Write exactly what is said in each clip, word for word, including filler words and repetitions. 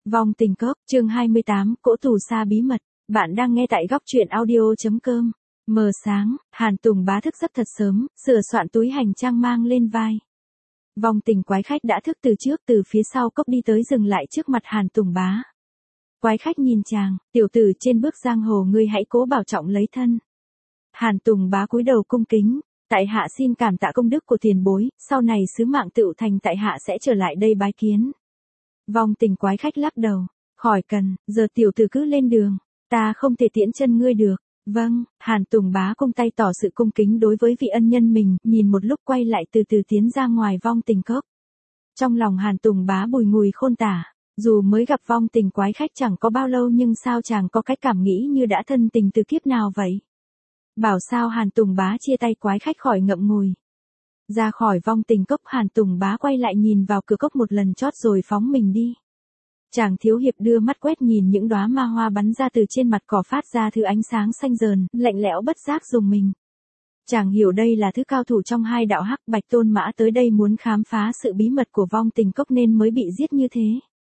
Vong tình cốc, chương hai mươi tám, cỗ tù sa bí mật. Bạn đang nghe tại góc truyện audio.com. Mờ sáng, Hàn Tùng Bá thức giấc thật sớm, sửa soạn túi hành trang mang lên vai. Vong tình quái khách đã thức từ trước, từ phía sau cốc đi tới dừng lại trước mặt Hàn Tùng Bá. Quái khách nhìn chàng, tiểu tử trên bước giang hồ ngươi hãy cố bảo trọng lấy thân. Hàn Tùng Bá cúi đầu cung kính, tại hạ xin cảm tạ công đức của tiền bối, sau này sứ mạng tựu thành tại hạ sẽ trở lại đây bái kiến. Vong tình quái khách lắc đầu, khỏi cần, giờ tiểu tử cứ lên đường, ta không thể tiễn chân ngươi được. Vâng, Hàn Tùng Bá cung tay tỏ sự cung kính đối với vị ân nhân mình, nhìn một lúc quay lại từ từ tiến ra ngoài vong tình cốc. Trong lòng Hàn Tùng Bá bùi ngùi khôn tả, dù mới gặp vong tình quái khách chẳng có bao lâu nhưng sao chàng có cái cảm nghĩ như đã thân tình từ kiếp nào vậy? Bảo sao Hàn Tùng Bá chia tay quái khách khỏi ngậm ngùi. Ra khỏi vong tình cốc Hàn Tùng Bá quay lại nhìn vào cửa cốc một lần chót rồi phóng mình đi. Chàng thiếu hiệp đưa mắt quét nhìn những đóa ma hoa bắn ra từ trên mặt cỏ phát ra thứ ánh sáng xanh dờn, lạnh lẽo bất giác rùng mình. Chàng hiểu đây là thứ cao thủ trong hai đạo hắc bạch tôn mã tới đây muốn khám phá sự bí mật của vong tình cốc nên mới bị giết như thế.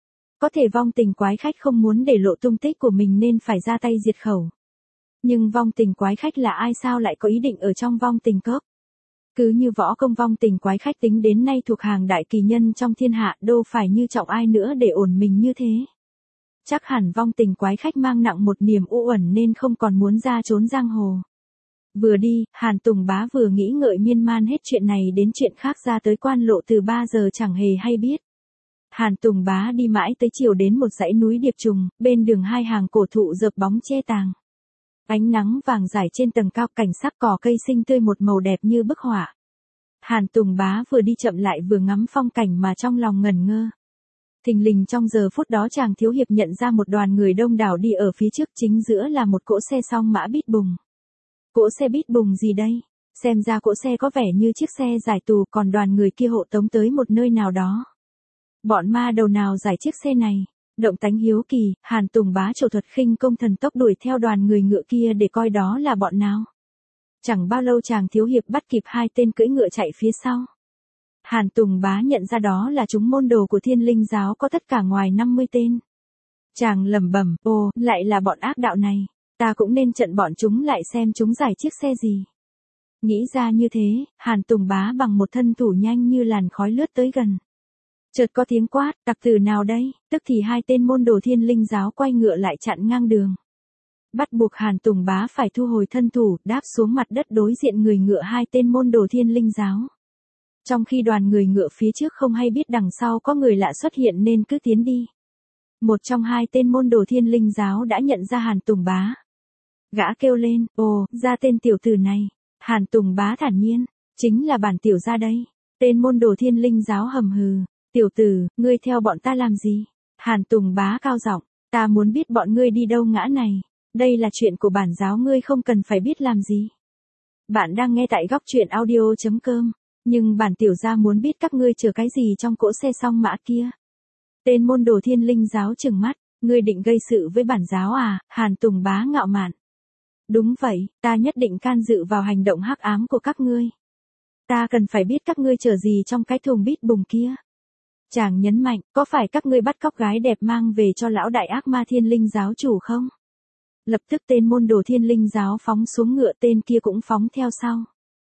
Có thể vong tình quái khách không muốn để lộ tung tích của mình nên phải ra tay diệt khẩu. Nhưng vong tình quái khách là ai sao lại có ý định ở trong vong tình cốc? Cứ như võ công vong tình quái khách tính đến nay thuộc hàng đại kỳ nhân trong thiên hạ đâu phải như trọng ai nữa để ổn mình như thế. Chắc hẳn vong tình quái khách mang nặng một niềm u uẩn nên không còn muốn ra trốn giang hồ. Vừa đi, Hàn Tùng Bá vừa nghĩ ngợi miên man hết chuyện này đến chuyện khác ra tới quan lộ từ ba giờ chẳng hề hay biết. Hàn Tùng Bá đi mãi tới chiều đến một dãy núi điệp trùng, bên đường hai hàng cổ thụ dợp bóng che tàng. Ánh nắng vàng rải trên tầng cao cảnh sắc cỏ cây xinh tươi một màu đẹp như bức họa. Hàn Tùng Bá vừa đi chậm lại vừa ngắm phong cảnh mà trong lòng ngẩn ngơ. Thình lình trong giờ phút đó chàng thiếu hiệp nhận ra một đoàn người đông đảo đi ở phía trước, chính giữa là một cỗ xe song mã bít bùng. Cỗ xe bít bùng gì đây? Xem ra cỗ xe có vẻ như chiếc xe giải tù, còn đoàn người kia hộ tống tới một nơi nào đó. Bọn ma đầu nào giải chiếc xe này? Động tánh hiếu kỳ, Hàn Tùng Bá trổ thuật khinh công thần tốc đuổi theo đoàn người ngựa kia để coi đó là bọn nào. Chẳng bao lâu chàng thiếu hiệp bắt kịp hai tên cưỡi ngựa chạy phía sau. Hàn Tùng Bá nhận ra đó là chúng môn đồ của Thiên Linh giáo có tất cả ngoài năm mươi tên. Chàng lẩm bẩm, ồ, lại là bọn ác đạo này, ta cũng nên trận bọn chúng lại xem chúng giải chiếc xe gì. Nghĩ ra như thế, Hàn Tùng Bá bằng một thân thủ nhanh như làn khói lướt tới gần. Chợt có tiếng quát, tặc tử nào đây, tức thì hai tên môn đồ Thiên Linh giáo quay ngựa lại chặn ngang đường. Bắt buộc Hàn Tùng Bá phải thu hồi thân thủ, đáp xuống mặt đất đối diện người ngựa hai tên môn đồ Thiên Linh giáo. Trong khi đoàn người ngựa phía trước không hay biết đằng sau có người lạ xuất hiện nên cứ tiến đi. Một trong hai tên môn đồ Thiên Linh giáo đã nhận ra Hàn Tùng Bá. Gã kêu lên, ồ, ra tên tiểu tử này. Hàn Tùng Bá thản nhiên, chính là bản tiểu gia đây. Tên môn đồ Thiên Linh giáo hầm hừ, tiểu tử, ngươi theo bọn ta làm gì? Hàn Tùng Bá cao giọng, ta muốn biết bọn ngươi đi đâu ngã này. Đây là chuyện của bản giáo, ngươi không cần phải biết làm gì. Bạn đang nghe tại góc truyện audio.com, nhưng bản tiểu gia muốn biết các ngươi chở cái gì trong cỗ xe song mã kia. Tên môn đồ Thiên Linh giáo trừng mắt, ngươi định gây sự với bản giáo à? Hàn Tùng Bá ngạo mạn. Đúng vậy, ta nhất định can dự vào hành động hắc ám của các ngươi. Ta cần phải biết các ngươi chở gì trong cái thùng bít bùng kia. Chàng nhấn mạnh, có phải các ngươi bắt cóc gái đẹp mang về cho lão đại ác ma Thiên Linh giáo chủ không? Lập tức tên môn đồ Thiên Linh giáo phóng xuống ngựa, tên kia cũng phóng theo sau.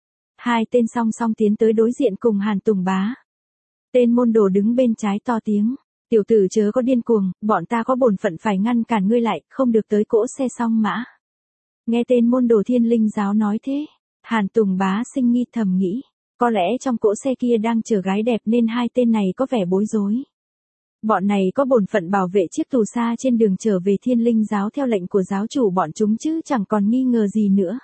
Hai tên song song tiến tới đối diện cùng Hàn Tùng Bá. Tên môn đồ đứng bên trái to tiếng, tiểu tử chớ có điên cuồng, bọn ta có bổn phận phải ngăn cản ngươi lại, không được tới cỗ xe song mã. Nghe tên môn đồ Thiên Linh giáo nói thế, Hàn Tùng Bá sinh nghi thầm nghĩ, có lẽ trong cỗ xe kia đang chở gái đẹp nên hai tên này có vẻ bối rối. Bọn này có bổn phận bảo vệ chiếc tù sa trên đường trở về Thiên Linh giáo theo lệnh của giáo chủ bọn chúng chứ chẳng còn nghi ngờ gì nữa.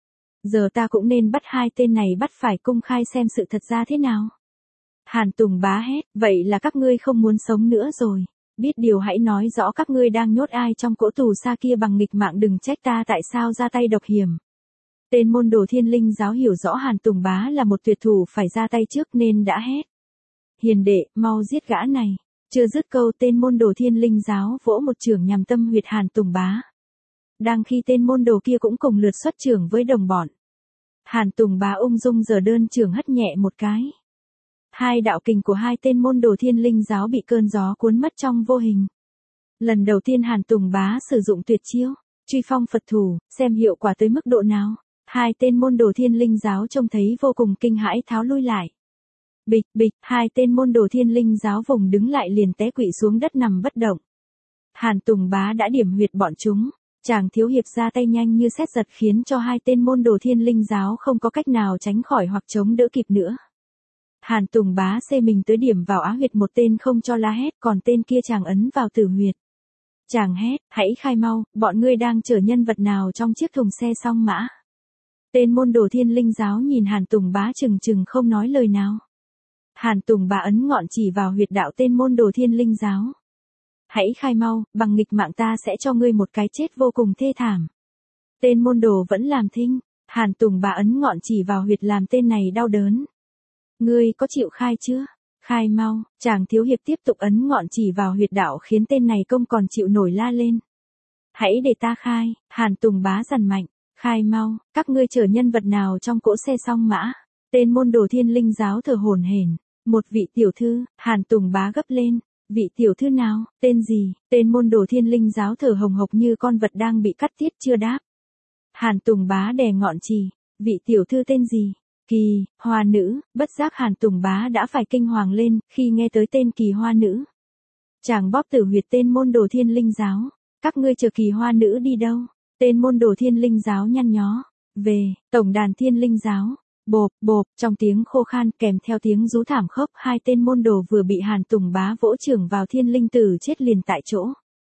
Giờ ta cũng nên bắt hai tên này, bắt phải công khai xem sự thật ra thế nào. Hàn Tùng Bá hét, vậy là các ngươi không muốn sống nữa rồi. Biết điều hãy nói rõ các ngươi đang nhốt ai trong cỗ tù sa kia bằng nghịch mạng, đừng trách ta tại sao ra tay độc hiểm. Tên môn đồ Thiên Linh giáo hiểu rõ Hàn Tùng Bá là một tuyệt thủ phải ra tay trước nên đã hét. Hiền đệ, mau giết gã này. Chưa dứt câu tên môn đồ Thiên Linh giáo vỗ một chưởng nhằm tâm huyệt Hàn Tùng Bá. Đang khi tên môn đồ kia cũng cùng lượt xuất chưởng với đồng bọn. Hàn Tùng Bá ung dung giở đơn chưởng hất nhẹ một cái. Hai đạo kình của hai tên môn đồ Thiên Linh giáo bị cơn gió cuốn mất trong vô hình. Lần đầu tiên Hàn Tùng Bá sử dụng tuyệt chiêu, truy phong Phật thủ, xem hiệu quả tới mức độ nào. Hai tên môn đồ Thiên Linh giáo trông thấy vô cùng kinh hãi tháo lui lại. Bịch bịch, hai tên môn đồ Thiên Linh giáo vùng đứng lại liền té quỵ xuống đất nằm bất động. Hàn Tùng Bá đã điểm huyệt bọn chúng, chàng thiếu hiệp ra tay nhanh như sét giật khiến cho hai tên môn đồ Thiên Linh giáo không có cách nào tránh khỏi hoặc chống đỡ kịp nữa. Hàn Tùng Bá xê mình tới điểm vào á huyệt một tên không cho la hét, còn tên kia chàng ấn vào tử huyệt. Chàng hét, hãy khai mau, bọn ngươi đang chở nhân vật nào trong chiếc thùng xe song mã. Tên môn đồ Thiên Linh giáo nhìn Hàn Tùng Bá chừng chừng không nói lời nào. Hàn Tùng Bá ấn ngọn chỉ vào huyệt đạo tên môn đồ Thiên Linh giáo. Hãy khai mau, bằng nghịch mạng ta sẽ cho ngươi một cái chết vô cùng thê thảm. Tên môn đồ vẫn làm thinh, Hàn Tùng Bá ấn ngọn chỉ vào huyệt làm tên này đau đớn. Ngươi có chịu khai chưa? Khai mau, chàng thiếu hiệp tiếp tục ấn ngọn chỉ vào huyệt đạo khiến tên này không còn chịu nổi la lên. Hãy để ta khai, Hàn Tùng Bá dằn mạnh, khai mau, các ngươi chở nhân vật nào trong cỗ xe song mã. Tên môn đồ Thiên Linh giáo thở hổn hển, một vị tiểu thư, Hàn Tùng Bá gấp lên, vị tiểu thư nào, tên gì? Tên môn đồ Thiên Linh giáo thở hồng hộc như con vật đang bị cắt tiết chưa đáp. Hàn Tùng Bá đè ngọn chỉ, vị tiểu thư tên gì? Kỳ, hoa nữ, bất giác Hàn Tùng Bá đã phải kinh hoàng lên, khi nghe tới tên kỳ hoa nữ. Chàng bóp tử huyệt tên môn đồ Thiên Linh giáo, các ngươi chờ kỳ hoa nữ đi đâu? Tên môn đồ Thiên Linh giáo nhăn nhó, về, tổng đàn Thiên Linh giáo, bộp, bộp, trong tiếng khô khan kèm theo tiếng rú thảm khốc, hai tên môn đồ vừa bị Hàn Tùng Bá vỗ chưởng vào Thiên Linh tử chết liền tại chỗ.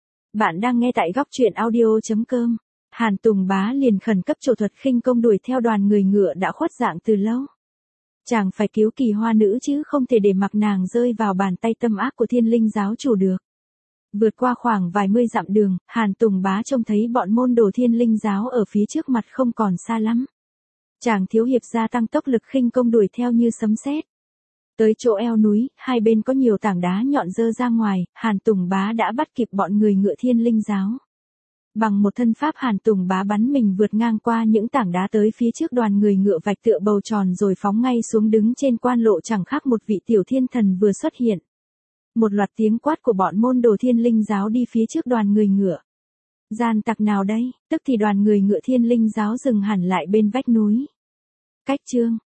Bạn đang nghe tại góc truyện audio chấm com. Hàn Tùng Bá liền khẩn cấp trổ thuật khinh công đuổi theo đoàn người ngựa đã khuất dạng từ lâu. Chàng phải cứu kỳ hoa nữ chứ không thể để mặc nàng rơi vào bàn tay tâm ác của Thiên Linh giáo chủ được. Vượt qua khoảng vài mươi dặm đường, Hàn Tùng Bá trông thấy bọn môn đồ Thiên Linh giáo ở phía trước mặt không còn xa lắm. Chàng thiếu hiệp gia tăng tốc lực khinh công đuổi theo như sấm sét. Tới chỗ eo núi, hai bên có nhiều tảng đá nhọn dơ ra ngoài, Hàn Tùng Bá đã bắt kịp bọn người ngựa Thiên Linh giáo. Bằng một thân pháp Hàn Tùng Bá bắn mình vượt ngang qua những tảng đá tới phía trước đoàn người ngựa vạch tựa bầu tròn rồi phóng ngay xuống đứng trên quan lộ chẳng khác một vị tiểu thiên thần vừa xuất hiện. Một loạt tiếng quát của bọn môn đồ Thiên Linh giáo đi phía trước đoàn người ngựa. Gian tặc nào đây? Tức thì đoàn người ngựa Thiên Linh giáo dừng hẳn lại bên vách núi. Cách chương